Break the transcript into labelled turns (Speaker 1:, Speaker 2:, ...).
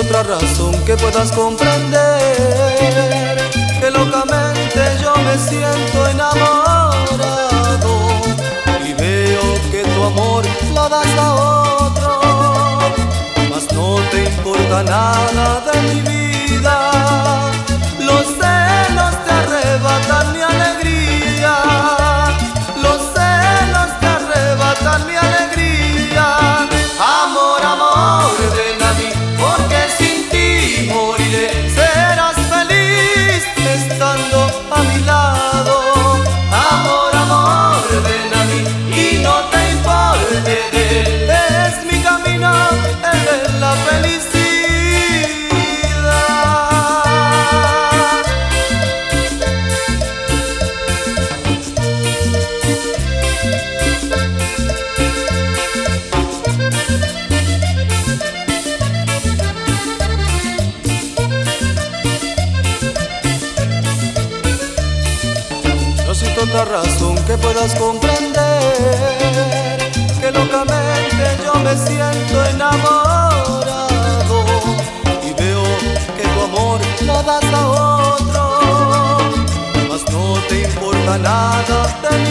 Speaker 1: otra razón que puedas comprender que locamente yo me siento enamorado y veo que tu amor lo das a otro, mas no te importa nada de mi vida. Los celos te arrebatan mi alegría, los celos te arrebatan mi alegría. Amor, amor, ven a mí, porque sin ti moriré. Serás feliz estando a mi lado. Amor, amor, ven a mí y no te importe de él. Es mi camino, él es la felicidad. Otra razón que puedas comprender que locamente yo me siento enamorado y veo que tu amor lo das a otro, mas no te importa nada de